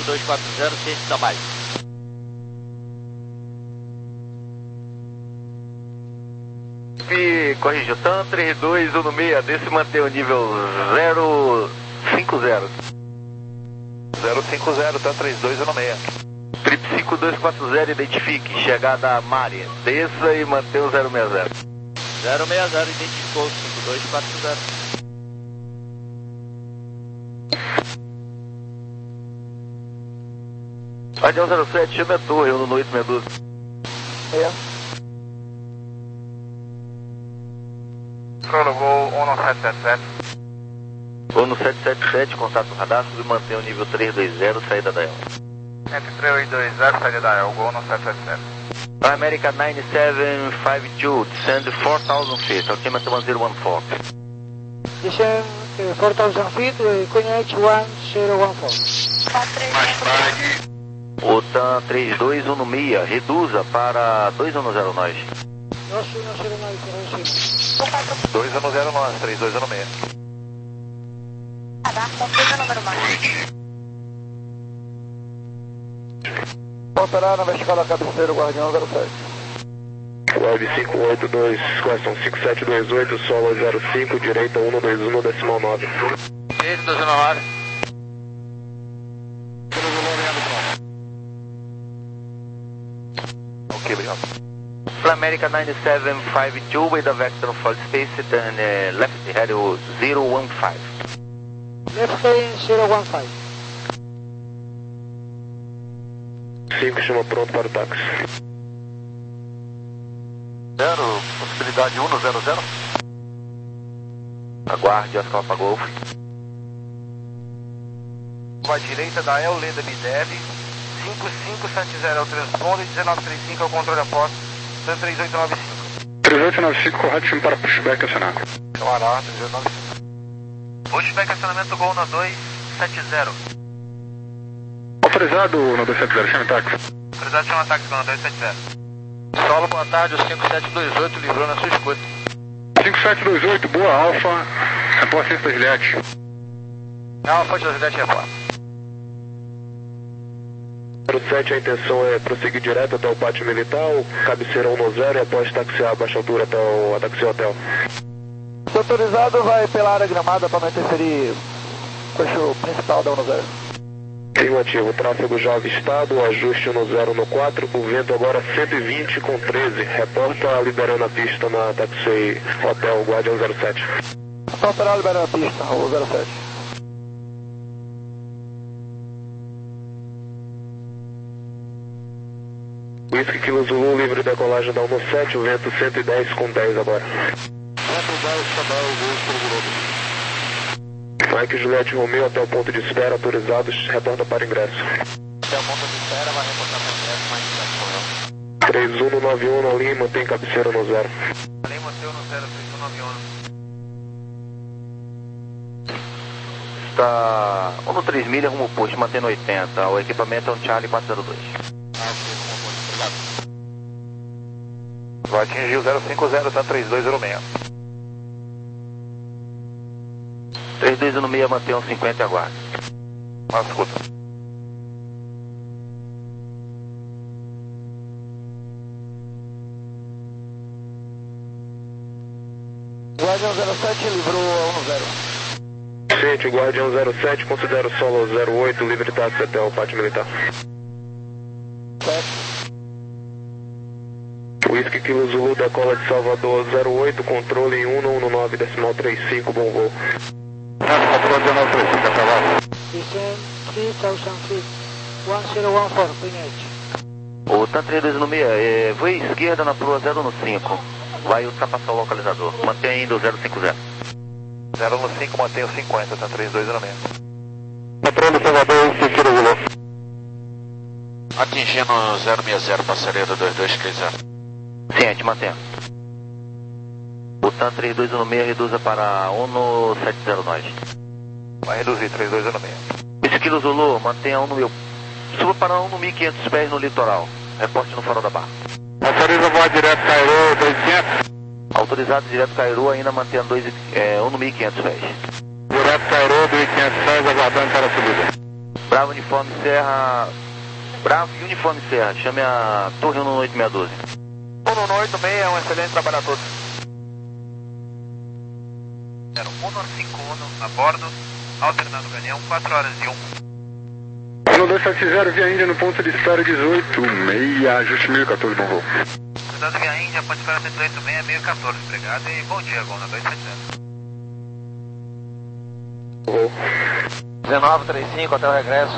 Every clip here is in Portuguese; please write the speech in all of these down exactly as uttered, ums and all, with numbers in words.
cinco dois quatro zero, ciente da base. Corrige, TAM três dois um seis, desse manter o nível zero cinco zero. zero cinco zero, TAM três dois um seis. Trip cinco dois quatro zero, identifique, chegada a Mari, desça e manter o zero seis zero. zero seis zero, identificou, cinco dois quatro zero. Guardião zero sete, chama a torre, eu no oito seis doze. É. Crono, voo um sete sete sete. Vou no sete sete sete, contato radar, e manter o nível três dois zero, saída da El. Entre três oito dois zero, saída da El, voo um sete sete sete. America nine seven five two, descend four thousand feet, altimeter one zero one four. Descend uh, four thousand feet, uh, Cunha one zero one four. Mais tarde. O TAM três dois um seis, reduza para dois um zero nós. dois um zero nove, correção. dois um zero nove, três dois um seis. Radar, confirma o número mais. Operar na vertical da cabeceira, Guardião zero sete. Web cinco oito dois, question cinco sete dois oito, solo zero cinco, direita um dois um, decimal nove. Direita dois um nove. Ok, obrigado. America nine seven five two with a vector of fall space and uh, left head zero one five. Left heading zero one five. cinco chama pronto para o táxi. Zero, possibilidade um zero zero. Aguarde, Oscar Golf. Vai direita da El, Leda Bidev. cinco cinco sete zero é o transponder, dezenove trinta e cinco é o controle a posto. três oito nove cinco. três oito nove cinco, correto, time para pushback acionar. Claro, três oito nove cinco. Pushback acionamento Gol na dois sete zero. Autorizado no dois sete zero, chame táxi. Autorizado, chama táxi Gol na dois sete zero. Solo, boa tarde, o cinco sete dois oito livrou na sua escuta. cinco sete dois oito, boa Alfa, repórter da Gillette. Não, fonte da Gillette repórter. zero sete, a intenção é prosseguir direto até o pátio militar, ou cabeceira um zero e após taxiar a baixa altura até o Ataxi Hotel. Se autorizado, vai pela área gramada para não interferir com o eixo principal da um zero. Afirmativo, tráfego já avistado, ajuste um zero no quatro, o vento agora cento e vinte com treze, reporta liberando a pista na Taxi Hotel Guardião zero sete. Só operar liberando a pista, o zero sete. Whisky Kilo Zulu, livre decolagem da um sete, o vento cento e dez com dez agora. Vento dez, Cabal, Gol, Globo. Mike Juliette Romeo até o ponto de espera, autorizados, retorna para ingresso. Até o ponto de espera, vai reportar para ingresso, mais ingresso. três um nove um na linha, mantém cabeceira no zero. Além manteu no zero, três um nove um. Está um no três milhas, rumo posto, mantendo oitenta. O equipamento é um Charlie quatro zero dois. Vai atingir o zero cinco zero, tá três dois zero seis. três dois um seis, mantém um cinquenta e aguarde. Mas escuta. Guardião zero sete livrou a um zero. Gente, Guardião zero sete, considero solo zero oito, livre táxi até o pátio militar. Certo. Whisky Kilo Zulu, decola de Salvador zero oito, controle em um um nove, decimal trinta e cinco, bom voo. Controle dezenove trinta e cinco, a cavalo. Descend three thousand feet, one zero one four, Cunha. O TAM três dois um seis, é, voe esquerda na Proa zero um cinco. Vai ultrapassar o localizador. Mantém ainda o zero cinco zero. zero um cinco, mantém o cinquenta, tá três dois zero seis. Controle Salvador, Whisky Kilo Zulu. Atingindo zero seis zero, parceiro dois dois três zero. Ciente, mantendo. O TAM três dois um seis reduza para um no sete zero nós. Vai reduzir, três dois zero seis. Whisky Kilo Zulu, mantenha um no mil. Suba para um no mil e quinhentos pés no litoral. Reporte no farol da barra. Autoriza voar direto Cairo dois quinhentos. Autorizado direto Cairu, ainda mantém um no mil e quinhentos pés. Direto Cairo dois quinhentos pés, aguardando para a subida. Bravo Uniforme Serra. Bravo e Uniforme Serra. Chame a Torre um oito seis um doze. um oito seis, um excelente trabalho a todos. zero um cinco um a bordo, alternando Ganião, quatro horas e um. um dois sete zero, via Índia no ponto de espera dezoito seis, ajuste mil e quatorze, bom voo. Cuidado via Índia, ponto de espera dezoito seis, mil e quatorze, obrigado e bom dia, Gol na dois sete zero. Voo. dezenove trinta e cinco, até o regresso.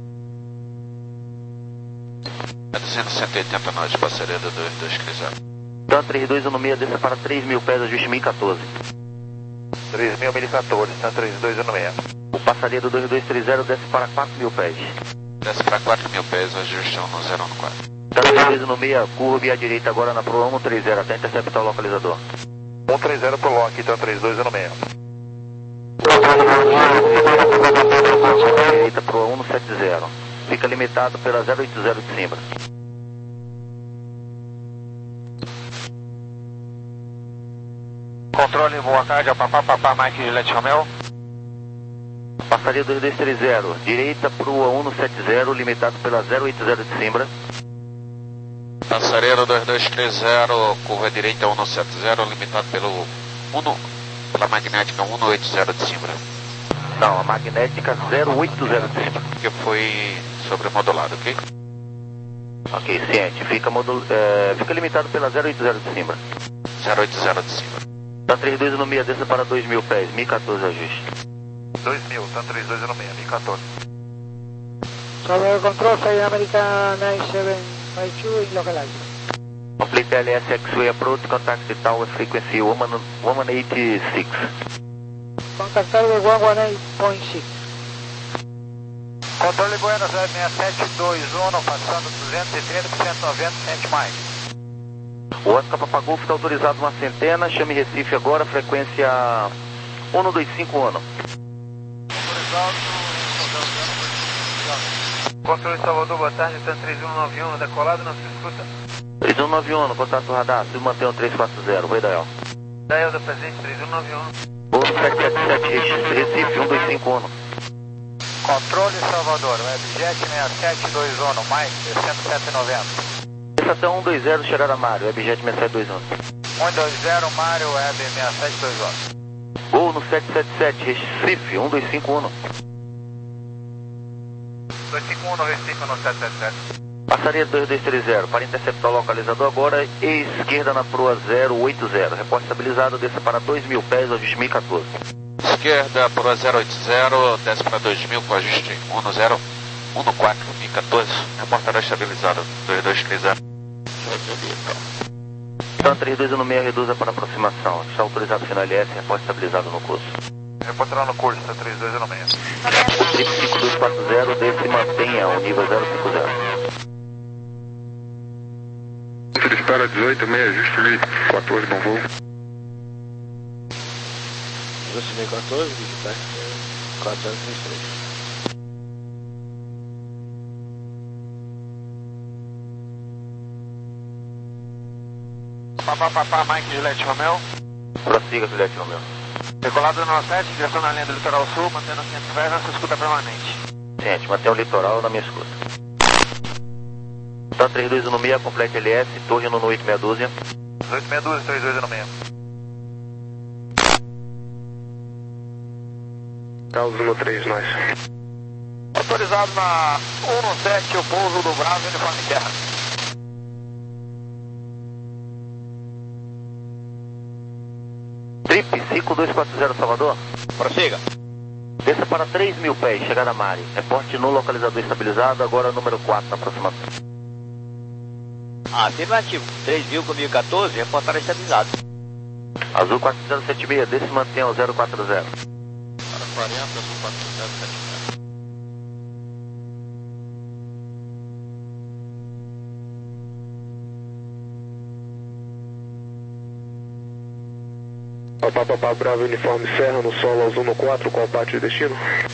É duzentos e oitenta nós, parceria do dois dois três zero. Dan três dois um seis, desça para três mil pés, ajuste mil e quatorze. três mil, mil e quatorze, Dan três dois um seis. O passaria do dois dois três zero desce para quatro mil pés. Desce para quatro mil pés, ajuste um zero um quatro. Dan três dois um seis, curva à direita agora na proa um três zero, até interceptar o localizador. um três zero pro Loki, Dan três dois um seis. Direita proa um sete zero. Fica limitado pela zero oito zero de Simbra. Controle, boa tarde, é o Papá Papá Mike Juliette Romeo. Passaria dois dois três zero, direita proa um sete zero, limitado pela zero oito zero de Simbra. Passareiro dois dois três zero, curva direita um sete zero, limitado pelo um, pela magnética um oito zero de Simbra. Não, a magnética zero oito zero de Simbra. Que foi sobremodulado, ok? Ok, ciente. Fica, modul... é... Fica limitado pela zero oito zero de Simbra. zero oito zero de Simbra. Dan três dois um seis, desça para dois mil pés, mil e quatorze ajuste. dois mil, Dan três dois um seis, mil e quatorze. Sobre control, Flight America nine seven five two in localize. Complete L S X-Way approach, contact the tower frequency one eighty-six. Contactado de one eighteen point six. Controle Buenos Aires seis sete dois um, passando duzentos e trinta por cento noventa, cento mais. O Oscar Papagolfo está autorizado uma centena, chame Recife agora, frequência um dois cinco um. Controle Salvador, boa tarde, Dan três um nove um, decolado, não se escuta. três um nove um, contato radar, se mantém o três quatro zero, vai Dael. Dael da presente, três um nove um. Voo sete sete sete, Recife um dois cinco um. Controle Salvador, Webjet seis sete dois um, Mike, descendo sete noventa. Desça até um dois zero, chegar a Mário, Webjet seis sete dois um. um dois zero, Mário, Web seis sete dois um. Gol no sete sete sete, Recife um dois cinco um. dois cinco um no Recife no sete sete sete. Passaria dois dois três zero, para interceptar o localizador agora, e esquerda na proa zero oito zero. Reporte estabilizado, desça para dois mil pés, ajuste mil e quatorze. Esquerda, proa zero oito zero, desce para dois mil com ajuste um zero um quatro e quatorze. Reportará estabilizado, dois dois três zero. Dan três dois um seis, reduza para aproximação. Está autorizado final L S, reporte estabilizado no curso. Reportará no curso, Dan três dois um seis. Trip cinco dois quatro zero, desce e mantenha o nível zero cinco zero. Ponto de espera dezoito seis, ajuste mil e quatorze, bom voo. Ajuste mil e quatorze, digitar quatro zero três três. Papá Papá Mike Juliette Romeo. Prossiga, Juliette Romeo. Decolado no sete, direção na linha do litoral sul, mantendo quinhentos pés, nossa escuta permanente. Gente, mantenha o litoral na minha escuta. Dan três dois um seis, complete L S, torre no oito seis doze. oito seis doze, três dois um seis. Caos um três, nós. Autorizado na um sete, o pouso do Bravo, uniforme terra. Trip cinco dois quatro zero, Salvador. Prossiga. Desça para três mil pés, chegada a Mari. Reporte no localizador estabilizado, agora número quatro na aproximação. Afirmativo. três mil com mil e quatorze, reportar estabilizado. Azul quatro zero sete seis, desce e mantenha o zero quatro zero. Para quarenta, azul quatro zero sete zero. Papá Papá Bravo Uniforme Serra no solo azul no quatro, qual parte de destino?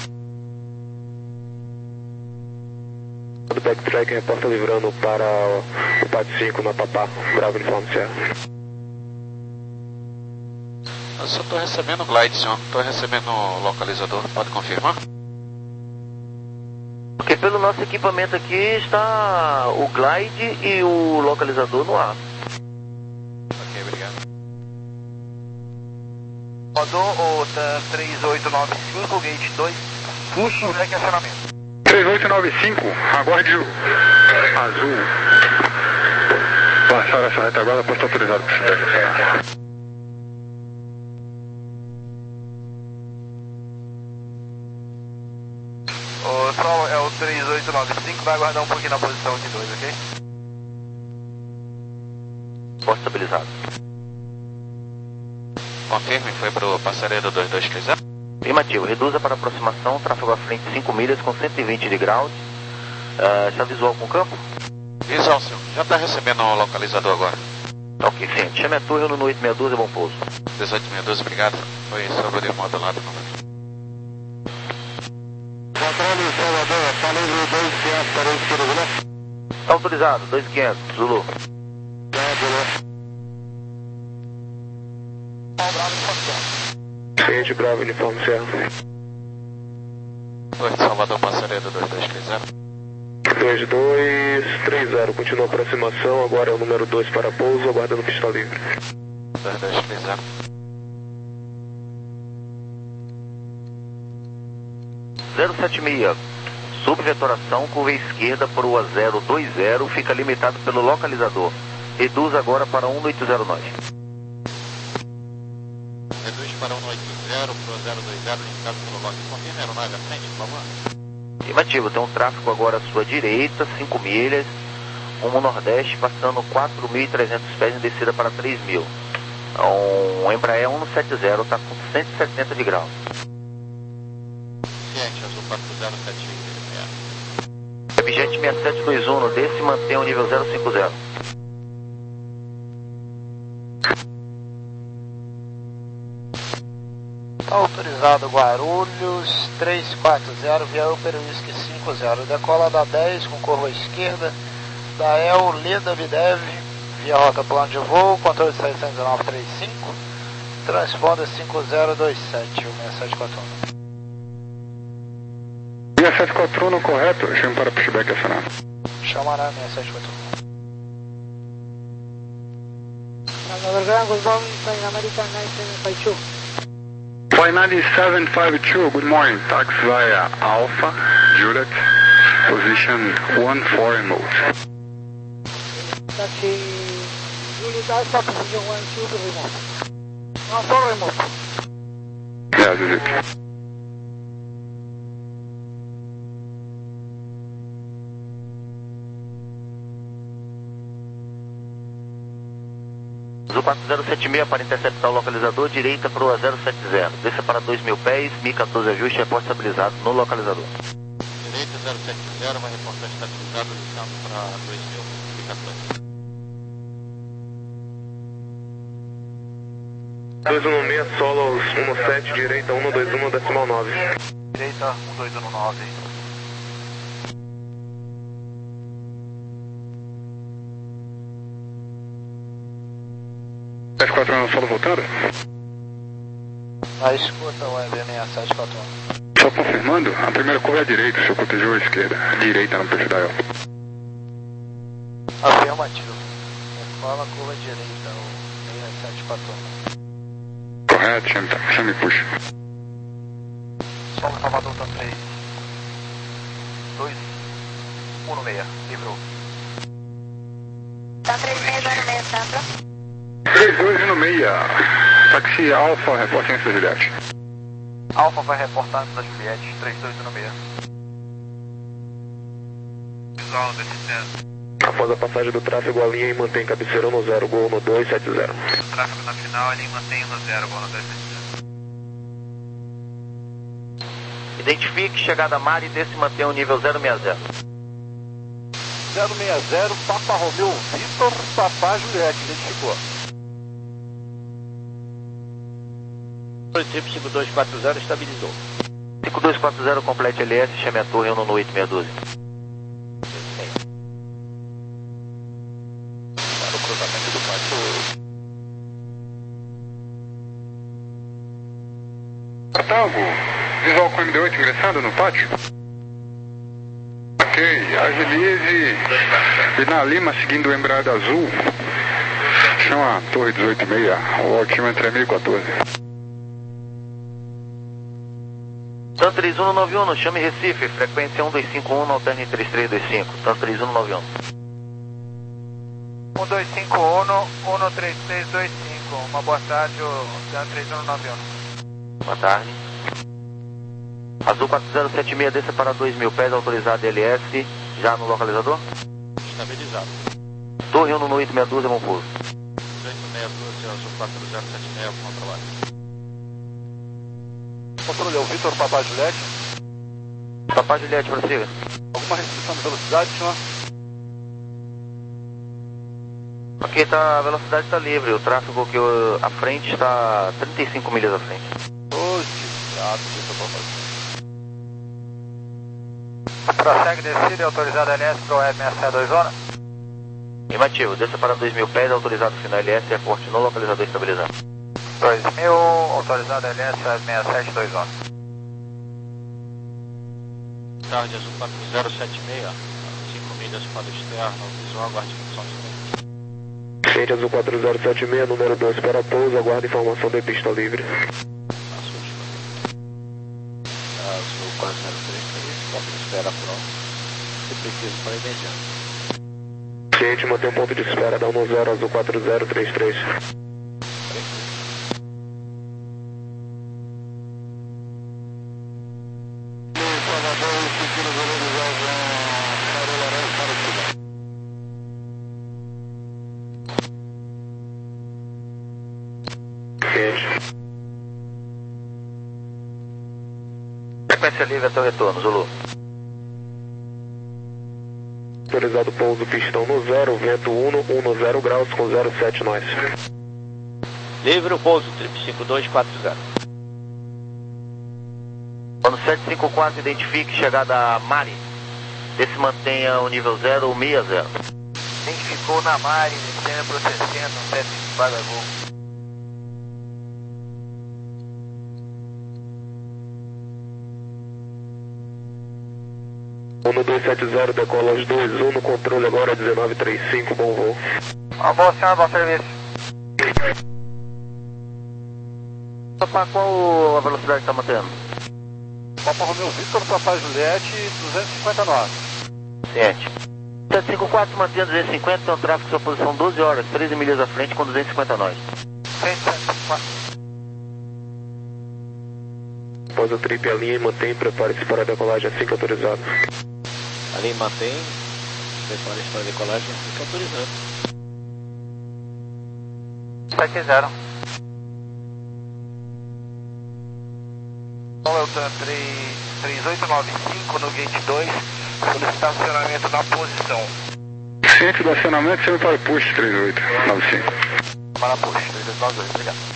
Do backtrack reporta livrando para o P A D cinco na Papá Bravo Uniforme Serra. Eu só estou recebendo glide, senhor. Estou recebendo o localizador. Pode confirmar? Porque pelo nosso equipamento aqui está o glide e o localizador no ar. Ok, obrigado. Rodou o TAM três oito nove cinco, gate dois, pushback acionamento. três oito nove cinco, aguarde o azul. Passar essa retaguarda, posto autorizado para pushback. O Sol é o três oito nove cinco, vai aguardar um pouquinho na posição de dois, ok? Posto estabilizado. Confirme, foi pro passaredo dois dois três zero. Afirmativo, reduza para aproximação, tráfego à frente cinco milhas com cento e vinte de ground. Uh, está visual com o campo? Visual, senhor. Já está recebendo o localizador agora. Ok, sim. Chame a torre no oito seis doze, bom pouso. dezoito seis doze, obrigado. Foi sobre o modulado. Controle Salvador, falei no dois quinhentos para o esquerdo, né? Está autorizado, dois quinhentos, Zulu. Ciente, Bravo, uniforme Serra. Torre de Salvador, passaredo dois dois três zero. dois dois três zero, continua a aproximação, agora é o número dois para pouso, aguardando pista livre. dois dois três zero. zero sete seis, subvetoração, curva esquerda para o zero dois zero, fica limitado pelo localizador. Reduz agora para um oito zero nove. Reduz para um oito zero, pro zero dois zero, indicado pelo log. Confirme a aeronave à frente, por favor. Afirmativo, tem um tráfego agora à sua direita, cinco milhas, rumo nordeste, passando quatro mil e trezentos pés em descida para três mil. Um Embraer cento e setenta, está com cento e setenta de grau. Ciente, azul quatro zero sete seis. Vigente seis sete dois um, desse mantém o nível zero cinco zero. Autorizado Guarulhos três quatro zero, via Upper Whisky cinco zero, decola da dez com curva esquerda, da E L Leda Videv, via rota plano de voo, controle setecentos e nove trinta e cinco, transponder cinco zero dois sete, o seis sete quatro um. seis sete quatro um, correto, chame para pushback acionado. Chamará seis sete quatro um. Good morning, Flight American nine seven five two. Flight nine seven five two, good morning. Taxi via Alpha, Juliet, position one four in mode. Taxi Juliet Alpha, position one two remote. one four remote. Yeah, this is it. Azul quatro zero sete seis para interceptar o localizador, direita para o zero sete zero. Desça para dois mil pés, M I quatorze ajuste, reporte estabilizado no localizador. Direita zero sete zero, vai reportar estabilizado, listado para dois mil, M I quatorze. dois um seis, solo um sete, direita um dois um, decimal nove. Direita um dois um nove. seis quatro um, solo voltando? Na escuta, o E B seis sete quatro um. Só confirmando, a primeira curva é a direita, o senhor protegeu a esquerda. Direita no perfil da E L. Afirmativo. Decola curva direita, o seis sete quatro um. Correto, chame, chame e puxa. Solo Salvador tá três dois um seis, livrou. Tá três seis zero seis, tá pra? três dois um seis, taxi Alpha, reporte em Juliette. Alfa vai reportar da Juliette três dois um seis. Visual descendo. Após a passagem do tráfego, a linha e mantém cabeceira no zero, gol no dois sete zero. Tráfego na final, ele mantém no zero, gol no dois sete zero. Identifique chegada a mar e desce e mantém o nível zero seis zero. zero seis zero, Papa Romeu, Vitor, Papá Juliette, identificou. Tipo cinco dois quatro zero estabilizou. cinco dois quatro zero, complete L S, chame a torre no oito seis doze. Para o cruzamento do pátio. Otávio, visual com M D oito ingressando no pátio. agilize e na Lima, seguindo o Embraer Azul, chama a Torre dezoito e meia, o altímetro é mil e quatorze. TAN três um nove um, chame Recife, frequência um dois cinco um, alterne três três dois cinco, TAN três um nove um. um dois cinco um, um três três dois cinco, uma boa tarde, o TAN três um nove um. Boa tarde. Azul quatro zero sete seis, desça para dois mil pés, autorizado L S, já no localizador? Estabilizado. Torre um no oito seis dois, bom pouso. oito seis dois, Azul quatro zero sete seis, bom trabalho. Controle, é o Vitor Papá Juliette. Papá Juliette, prossiga. Alguma restrição de velocidade, senhor? Aqui tá, a velocidade está livre, o tráfego que eu, à frente está trinta e cinco milhas à frente. Oxe, ah, Vitor Papá Juliette. Prossegue descida e autorizado L S para o R seis sete dois zona. Afirmativo, desça para dois mil pés, autorizado final L S, aporte no localizador estabilizando. dois mil, autorizado L S seis sete dois zona. Tarde, Azul quatro zero sete seis, cinco milhas para o externo, visual, aguarde função de tempo. Ciente Azul quatro zero sete seis, número dois para pouso, aguarda informação de pista livre. Azul quatro zero três três, ponto de espera pronto. Se preciso para imediato. Ciente, mantém um ponto de espera, dá um zero, Azul quatro zero três três. Frequência livre até o retorno, Zulu. Autorizado pouso pistão no zero, vento um no zero graus com zero sete nós. Livre o pouso, trip cinco dois quatro zero. Quando sete cinco quatro, identifique chegada a Mari. Desse mantenha o nível zero, meia zero. Identificou na Mari, descendo para o sessenta, um sete cinco para gol. um dois sete zero, decola aos dois um, no controle agora dezenove trinta e cinco, bom voo. Uma boa senhora, bom serviço. Para qual a velocidade está mantendo? Papa Romeu Victor, Papai Juliette, duzentos e cinquenta nós. Ciente. sete cinco quatro, mantém duzentos e cinquenta, tem um tráfego sua posição doze horas, treze milhas à frente com duzentos e cinquenta nós. Após a trip a linha e mantém, prepare-se para a decolagem assim que autorizado. A linha mantém, prepare-se para a decolagem assim que autorizado. sete zero. Qual é o TAN três oito nove cinco no gate dois, solicitar acionamento na posição. Ciente do acionamento, sempre para o push três oito nove cinco. Para push três oito nove dois, obrigado.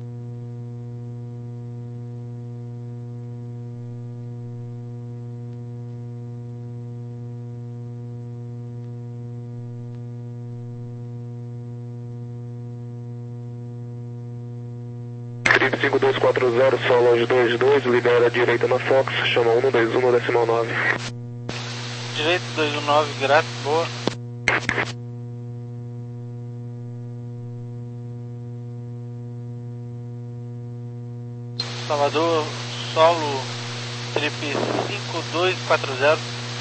cinco dois quatro zero, solo aos dois dois, libera a direita na Fox, chama um dois um no decimal nove. Direito dois um nove, grato, boa. Salvador, solo, trip cinco dois quatro zero.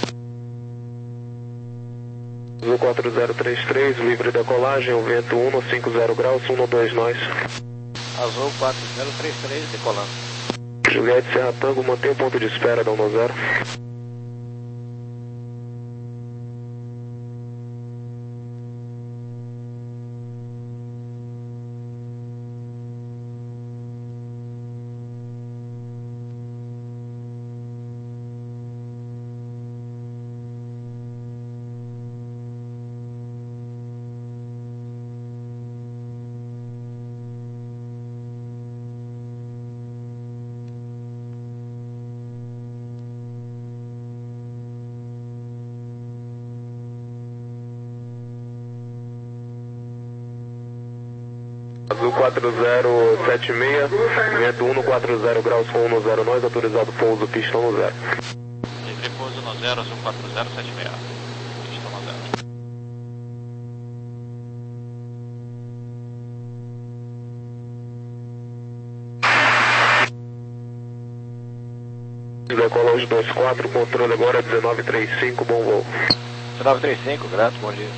Azul quatro zero três três, livre decolagem, o vento um no cinco zero graus, um dois nós. Azul quatro zero três três, decolando. Juliette Serra Tango, mantém o ponto de espera, dá um zero. Azul quatro zero sete seis, vento um no quatro zero graus com um no zero nós, autorizado pouso pistão no zero. Livre pouso no zero, azul quatro zero sete seis. Pista um zero. Decola os dois quatro, controle agora dezenove trinta e cinco, bom voo. dezenove trinta e cinco, graças, bom dia.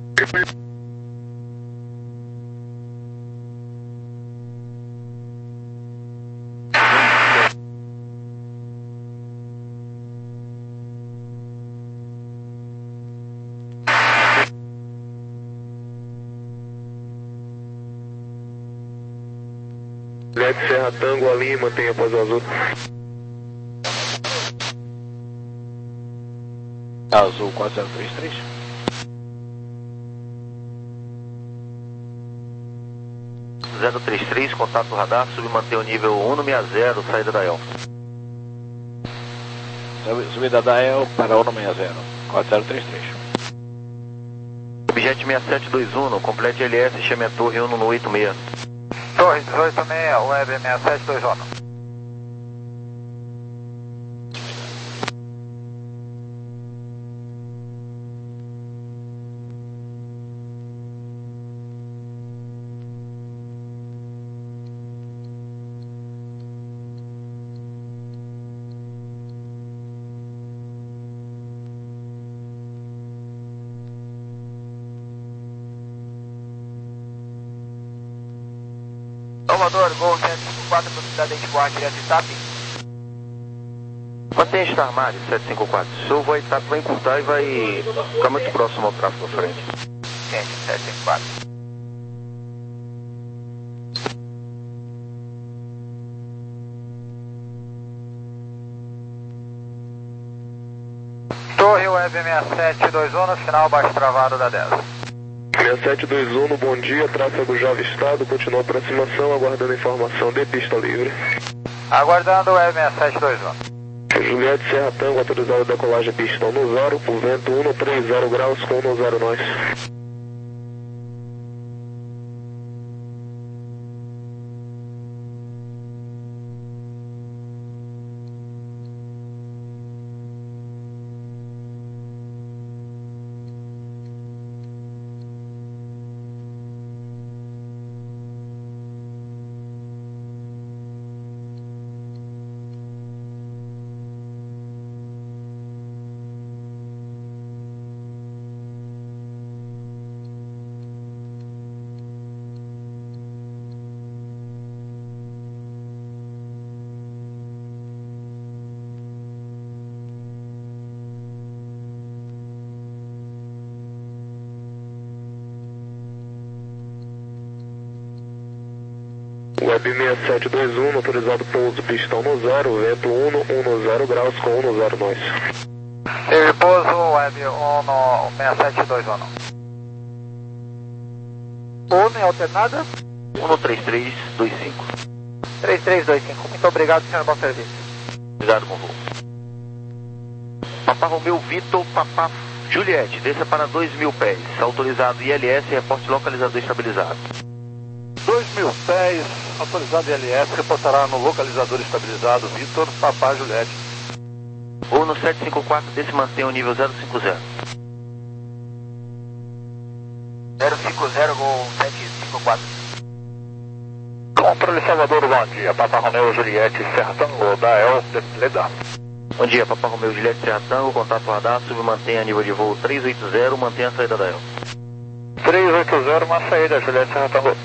Juliette Serra Tango, a linha, mantenha após o azul. Azul quatro zero três três. zero três três, contato radar, submanter o nível cento e sessenta, saída da E L. Subida da E L para cento e sessenta, quatro zero três três. Objet seis sete dois um, complete L S, chame a torre um no oito seis. Torre dezoito seis, web seis sete dois um. Salvador, Gol sete cinco quatro, velocidade Edgeborn, direto de Itap. Mantém estar armário, sete cinco quatro. Se eu vou Itap, vai encurtar e vai ficar muito próximo ao tráfego à frente. Quente, sete cinco quatro. Torre Web seis sete dois um, final baixo travado da dez. seis sete dois um, bom dia, tráfego já avistado, continua a aproximação, aguardando informação de pista livre. Aguardando o Web seis sete dois um. Juliette Serra Tango, autorizado a decolagem pistão no zero, o vento cento e trinta graus com cento e zero nós. Web seis sete dois um, autorizado pouso pistão no zero, vento cento e dez graus com cento e zero nós. Teve pouso, Web seis sete dois um. Uno em alternada? um três três dois cinco. três três dois cinco, muito obrigado, senhor, bom serviço. Obrigado, bom voo. Papa Romeu Vitor, Papa Juliette, desça para dois mil pés, autorizado I L S, reporte localizador estabilizado. dois mil pés, autorizado I L S, reportará no localizador estabilizado Vitor, Papá Juliette. Ou no sete cinco quatro, desse mantém o nível zero cinco zero. zero cinco zero, Gol sete cinco quatro. Controle Salvador, bom dia, Papa Romeu Juliette, Serra Tango, da E L de Leda. Bom dia, Papa Romeu Juliette, Serra Tango, contato radar, submantém a nível de voo três oito zero, mantém a saída da E L. três oito zero, uma saída, Juliette, Serra Tango.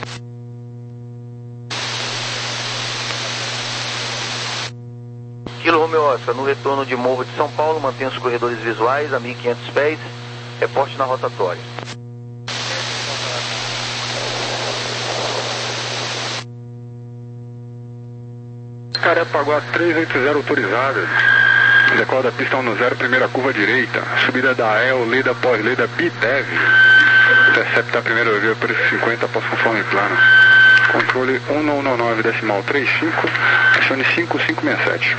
Kilo Romeu Oscar, no retorno de Morro de São Paulo, mantenha os corredores visuais a mil e quinhentos pés, reporte na rotatória. Carepaguá três oito zero autorizada, decola da pista um no zero, primeira curva direita, subida da E L, leda pós leda Bidev, intercepta a primeira via por cinquenta após conforme plano. Controle um nove nove decimal trinta e cinco, acione cinco cinco seis sete.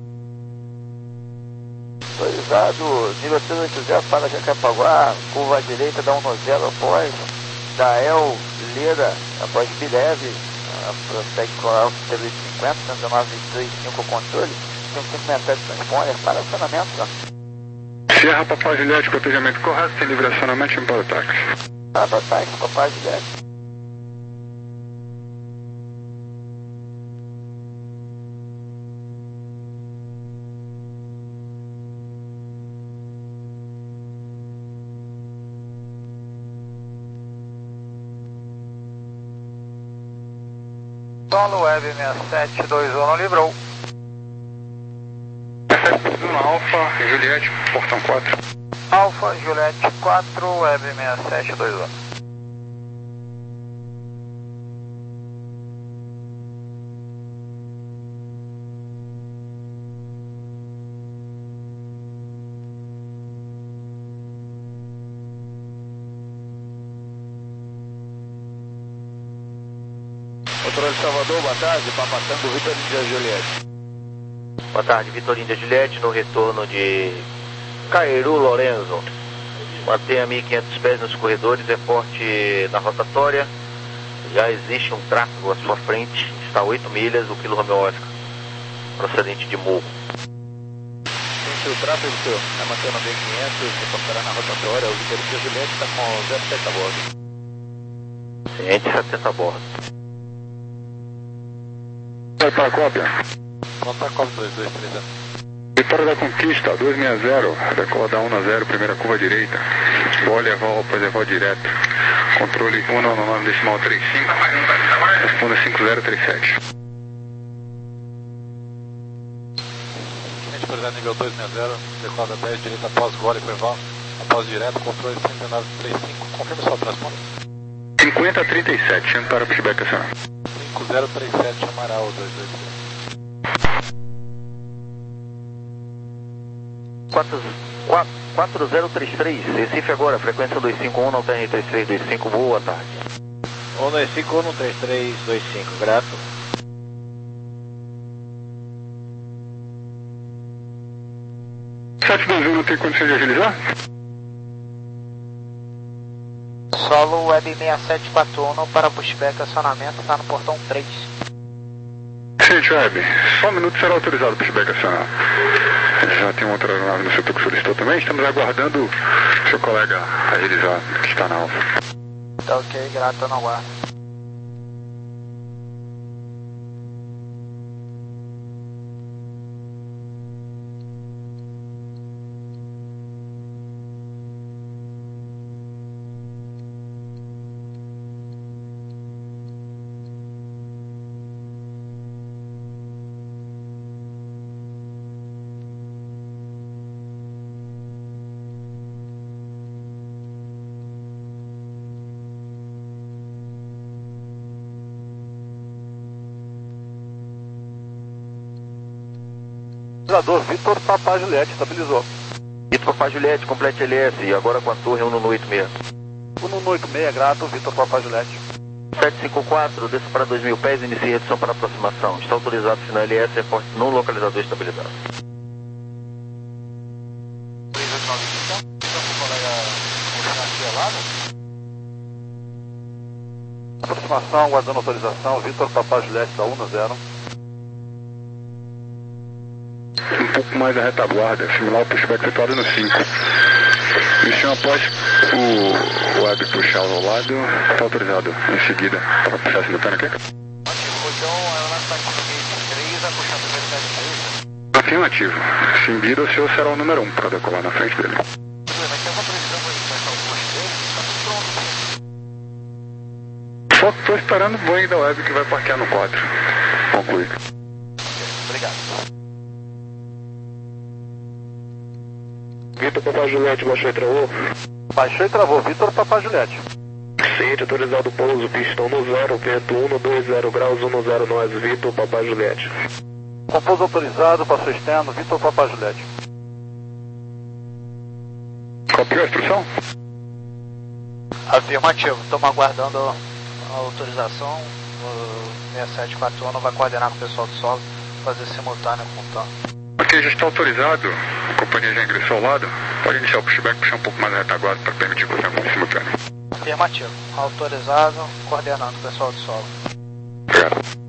Autorizado, nível três oito zero para Jacarepaguá, curva direita da um no zero após, da E L, Leda, após Bidev, prossegue com a Alfa cinquenta, cento e nove trinta e cinco controle, cinco cinco seis sete transponder para acionamento. Sierra Papai Juliette, cotejamento correto, tem livre acionamento para o táxi. Tá, tá, táxi, Papai Juliette. Solo Web seis sete dois um, não livrou. Alfa, Juliette, portão quatro. Alfa, Juliette quatro, Web seis sete dois um. Controle de Salvador, boa tarde, Papatango, Vitor Índia Juliette. Boa tarde, Vitor Índia Juliette, no retorno de Cairu Lorenzo. Mantenha mil e quinhentos pés nos corredores, reporte na rotatória. Já existe um tráfego à sua frente, está a oito milhas, o Kilo Romeo Oscar, procedente de Morro. Sim, o tráfego, senhor, está mantendo mil e quinhentos, reportará na rotatória. O Vitor Índia Juliette está com zero sete a bordo. Ciente setenta a bordo. Vai para a cópia. Conta a cópia dois dois três zero. Vitória da Conquista, dois seis zero, decola da um a zero, primeira curva direita. Vou levar para levar direto. Controle um nove nove decimal trinta e cinco. Responda cinco zero três sete. Cliente cruzado nível dois seis zero, decola da dez, direita após gole, Preval. Após direto, controle cento e nove trinta e cinco. Confirma sua transponder. cinquenta trinta e sete, indo para o pushback acionado. cinco zero três sete, Amaral dois dois três. quatro zero três três, Recife agora, frequência dois cinco um, não tem três três dois cinco, boa tarde. um dois cinco um, três três dois cinco, grato. sete dois um não tem condição de agilizar? Solo Web seis sete quatro um para pushback acionamento, está no portão três. Gente, Web, só um minuto será autorizado o pushback acionar. Já tem uma outra aeronave no setor que solicitou também. Estamos aguardando o seu colega agilizar, que está na alfa. Tá ok, grato, não aguardo. Vitor Papai Juliette, estabilizou. Vitor Papai Juliette, complete L S, e agora com a torre um no oito seis. um no oito seis, grato, Vitor Papai Juliette. sete cinco quatro, desça para dois mil pés, inicie redução para aproximação. Está autorizado sinal L S, reporte no localizador estabilizado. três oito nove cinco, então o colega aqui lado. Aproximação, aguardando autorização, Vitor Papai Juliette da um no zero. Um pouco mais a retaguarda, similar ao pushback efetuado no cinco. Missão após o web puxar ao lado, está autorizado em seguida para puxar simultâneo aqui. Então, a aeronave está aqui no gate três, vai puxar primeiro gate três. Afirmativo. Seguido, o senhor será o número um para decolar na frente dele. Mas tem alguma previsão para ele começar o push dele? Está tudo pronto. Só estou esperando o Boeing da web que vai parquear no quatro. Conclui. Obrigado. Vitor Papai Juliette, baixou e travou. Baixou e travou, Vitor Papai Juliette. Ciente, autorizado pouso, pistão no zero, vento um no dois zero graus, um no zero nós, Vitor Papai Juliette. Compouso autorizado, passou externo, Vitor Papai Juliette. Copiou a instrução? Afirmativo, estamos aguardando a autorização. O seis sete quatro um vai coordenar com o pessoal do solo, fazer simultâneo com o T A M. Ok, já está autorizado. A companhia já ingressou ao lado. Pode iniciar o pushback, puxar um pouco mais a retaguarda para permitir cruzamento simultâneo. Afirmativo, autorizado, coordenando o pessoal do solo. Obrigado.